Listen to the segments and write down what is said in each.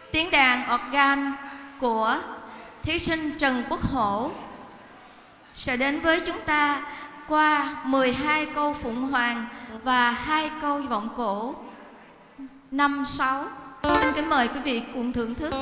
tiếng đàn organ của thí sinh Trần Quốc Hổ sẽ đến với chúng ta qua 12 câu phụng hoàng và 2 câu vọng cổ 5-6. Xin kính mời quý vị cùng thưởng thức.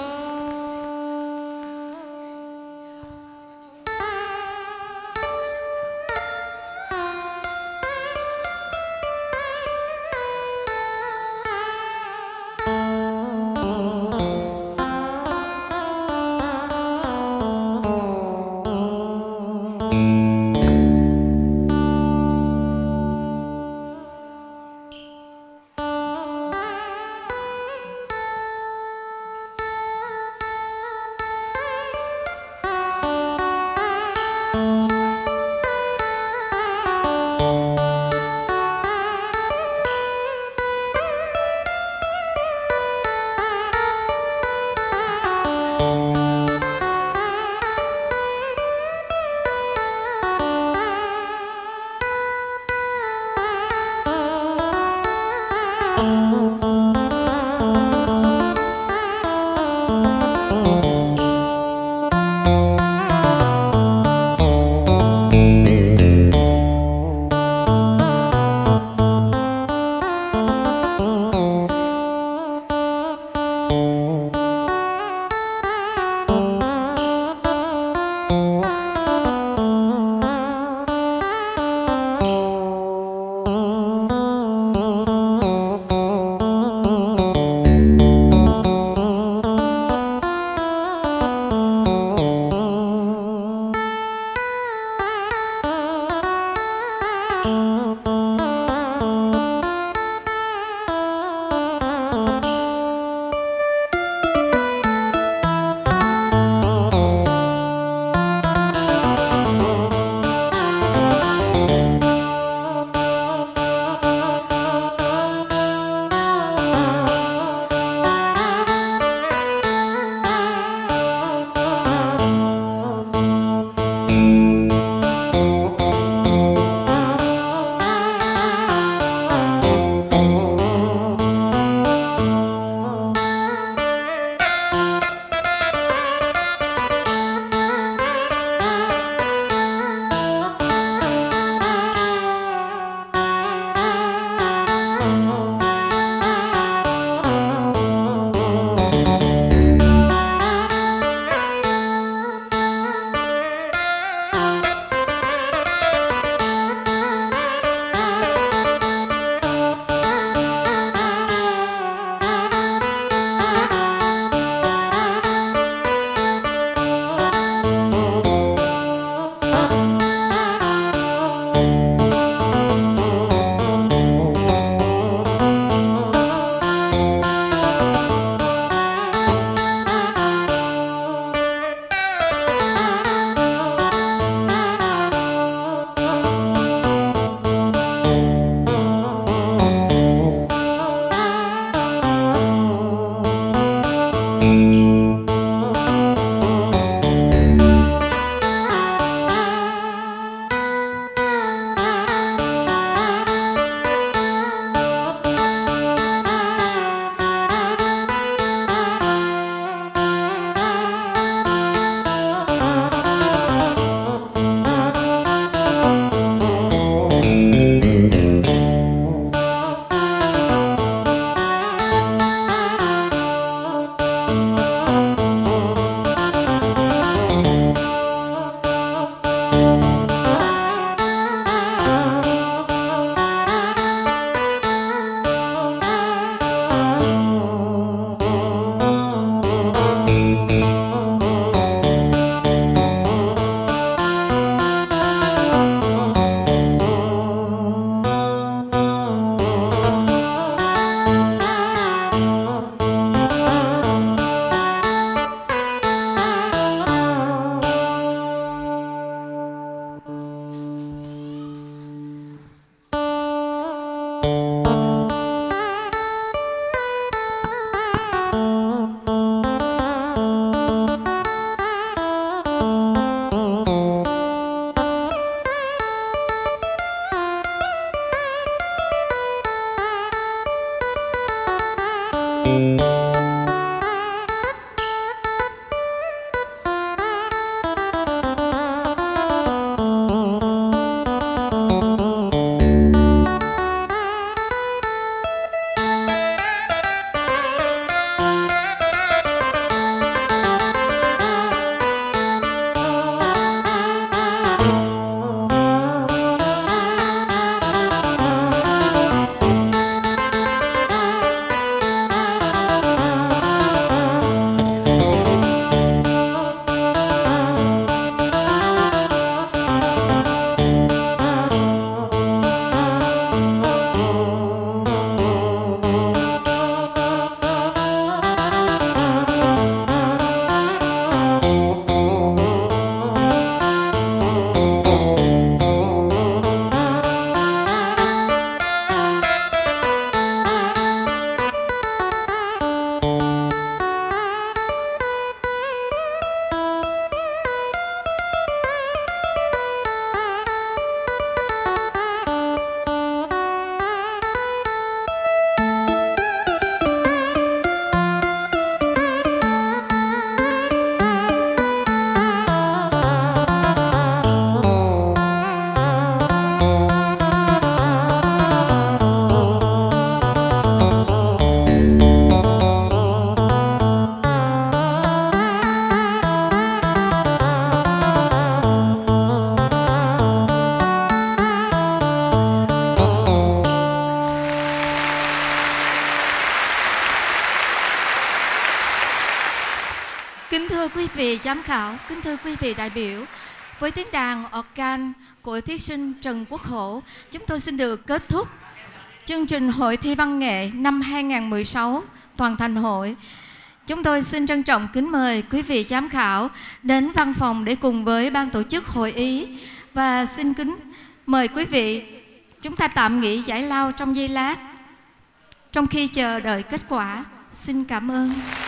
Kính thưa quý vị giám khảo, kính thưa quý vị đại biểu, với tiếng đàn organ của thí sinh Trần Quốc Hổ, chúng tôi xin được kết thúc chương trình Hội thi văn nghệ năm 2016 toàn thành hội. Chúng tôi xin trân trọng kính mời quý vị giám khảo đến văn phòng để cùng với ban tổ chức hội ý, và xin kính mời quý vị chúng ta tạm nghỉ giải lao trong giây lát trong khi chờ đợi kết quả. Xin cảm ơn.